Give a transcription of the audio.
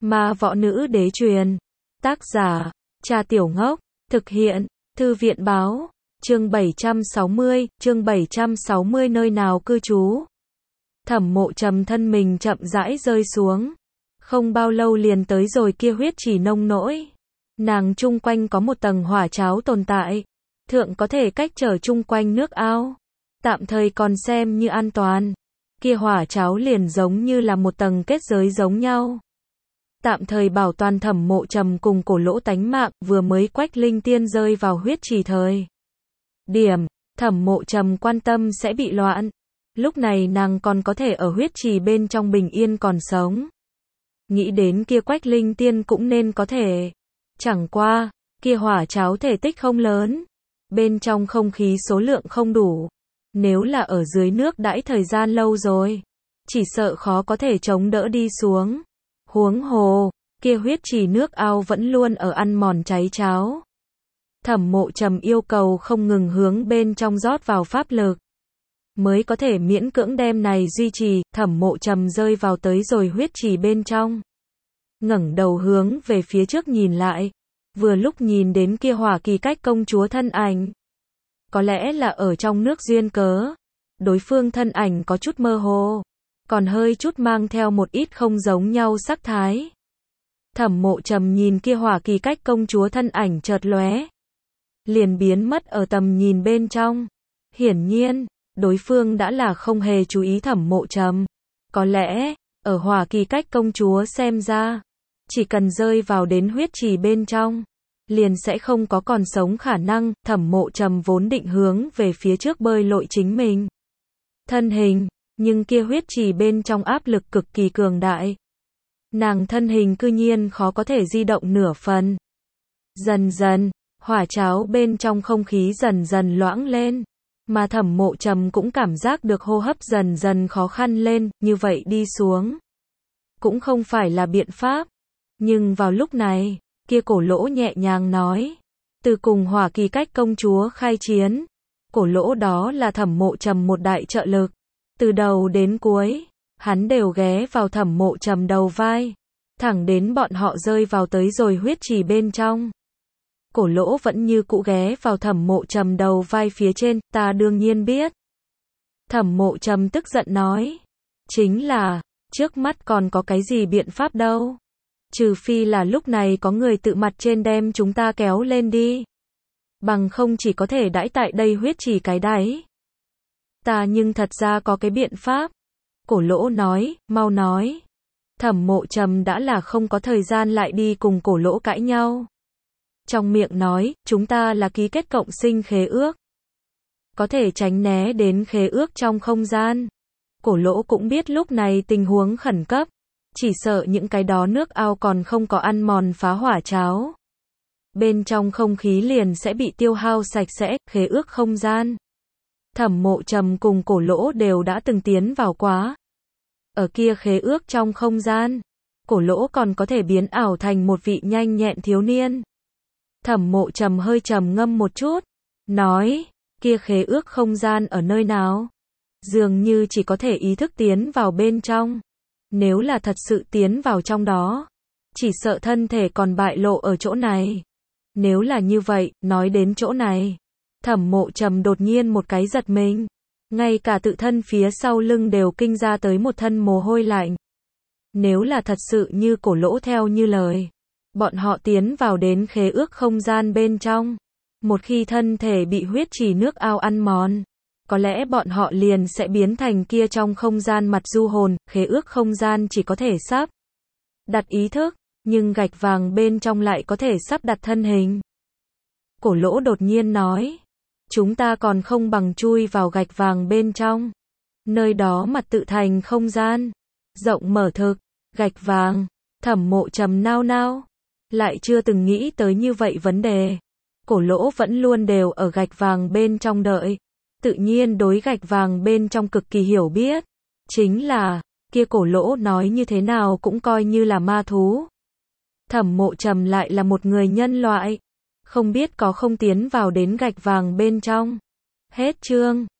Ma võ nữ đế truyền. Tác giả, Trà Tiểu Ngốc. Thực hiện, Thư viện báo. Chương 760, nơi nào cư trú. Thẩm Mộ Trầm thân mình chậm rãi rơi xuống. Không bao lâu liền tới rồi kia huyết chỉ nông nỗi. Nàng chung quanh có một tầng hỏa cháo tồn tại. Thượng có thể cách trở chung quanh nước ao. Tạm thời còn xem như an toàn. Kia hỏa cháo liền giống như là một tầng kết giới giống nhau. Tạm thời bảo toàn Thẩm Mộ Trầm cùng Cổ Lỗ tánh mạng, vừa mới Quách Linh Tiên rơi vào huyết trì thời điểm, Thẩm Mộ Trầm quan tâm sẽ bị loạn. Lúc này nàng còn có thể ở huyết trì bên trong bình yên còn sống. Nghĩ đến kia Quách Linh Tiên cũng nên có thể. Chẳng qua, kia hỏa cháo thể tích không lớn. Bên trong không khí số lượng không đủ. Nếu là ở dưới nước đãi thời gian lâu rồi, chỉ sợ khó có thể chống đỡ đi xuống. Huống hồ, kia huyết trì nước ao vẫn luôn ở ăn mòn cháy cháo. Thẩm Mộ Trầm yêu cầu không ngừng hướng bên trong rót vào pháp lực, mới có thể miễn cưỡng đem này duy trì. Thẩm Mộ Trầm rơi vào tới rồi huyết trì bên trong. Ngẩng đầu hướng về phía trước nhìn lại, vừa lúc nhìn đến kia Hỏa Kỳ Cách công chúa thân ảnh. Có lẽ là ở trong nước duyên cớ, đối phương thân ảnh có chút mơ hồ, còn hơi chút mang theo một ít không giống nhau sắc thái. Thẩm Mộ Trầm nhìn kia Hỏa Kỳ Cách công chúa thân ảnh chợt lóe, liền biến mất ở tầm nhìn bên trong. Hiển nhiên, đối phương đã là không hề chú ý Thẩm Mộ Trầm. Có lẽ, ở Hỏa Kỳ Cách công chúa xem ra, chỉ cần rơi vào đến huyết trì bên trong, liền sẽ không có còn sống khả năng. Thẩm Mộ Trầm vốn định hướng về phía trước bơi lội chính mình thân hình, nhưng kia huyết trì bên trong áp lực cực kỳ cường đại. Nàng thân hình cư nhiên khó có thể di động nửa phần. Dần dần, hỏa cháo bên trong không khí dần dần loãng lên, mà Thẩm Mộ Trầm cũng cảm giác được hô hấp dần dần khó khăn lên. Như vậy đi xuống cũng không phải là biện pháp. Nhưng vào lúc này, kia Cổ Lỗ nhẹ nhàng nói, từ cùng Hỏa Kỳ Cách công chúa khai chiến, Cổ Lỗ đó là Thẩm Mộ Trầm một đại trợ lực. Từ đầu đến cuối, hắn đều ghé vào Thẩm Mộ Trầm đầu vai, thẳng đến bọn họ rơi vào tới rồi huyết trì bên trong. Cổ Lỗ vẫn như cũ ghé vào Thẩm Mộ Trầm đầu vai phía trên. Ta đương nhiên biết. Thẩm Mộ Trầm tức giận nói, chính là, trước mắt còn có cái gì biện pháp đâu. Trừ phi là lúc này có người tự mặt trên đem chúng ta kéo lên đi. Bằng không chỉ có thể đãi tại đây huyết trì cái đáy. Ta nhưng thật ra có cái biện pháp. Cổ Lỗ nói, mau nói. Thẩm Mộ Trầm đã là không có thời gian lại đi cùng Cổ Lỗ cãi nhau. Trong miệng nói, chúng ta là ký kết cộng sinh khế ước. Có thể tránh né đến khế ước trong không gian. Cổ Lỗ cũng biết lúc này tình huống khẩn cấp. Chỉ sợ những cái đó nước ao còn không có ăn mòn phá hỏa cháo. Bên trong không khí liền sẽ bị tiêu hao sạch sẽ. Khế ước không gian. Thẩm Mộ Trầm cùng Cổ Lỗ đều đã từng tiến vào quá. Ở kia khế ước trong không gian, Cổ Lỗ còn có thể biến ảo thành một vị nhanh nhẹn thiếu niên. Thẩm Mộ Trầm hơi trầm ngâm một chút, nói, kia khế ước không gian ở nơi nào? Dường như chỉ có thể ý thức tiến vào bên trong. Nếu là thật sự tiến vào trong đó, chỉ sợ thân thể còn bại lộ ở chỗ này. Nếu là như vậy, nói đến chỗ này, Thẩm Mộ Trầm đột nhiên một cái giật mình. Ngay cả tự thân phía sau lưng đều kinh ra tới một thân mồ hôi lạnh. Nếu là thật sự như Cổ Lỗ theo như lời, bọn họ tiến vào đến khế ước không gian bên trong. Một khi thân thể bị huyết trì nước ao ăn mòn, có lẽ bọn họ liền sẽ biến thành kia trong không gian mặt du hồn. Khế ước không gian chỉ có thể sắp đặt ý thức, nhưng gạch vàng bên trong lại có thể sắp đặt thân hình. Cổ Lỗ đột nhiên nói, chúng ta còn không bằng chui vào gạch vàng bên trong. Nơi đó mặt tự thành không gian rộng mở thực. Gạch vàng. Thẩm Mộ Trầm nao nao, lại chưa từng nghĩ tới như vậy vấn đề. Cổ Lỗ vẫn luôn đều ở gạch vàng bên trong đợi, tự nhiên đối gạch vàng bên trong cực kỳ hiểu biết. Chính là, kia Cổ Lỗ nói như thế nào cũng coi như là ma thú. Thẩm Mộ Trầm lại là một người nhân loại, không biết có không tiến vào đến gạch vàng bên trong. Hết chương.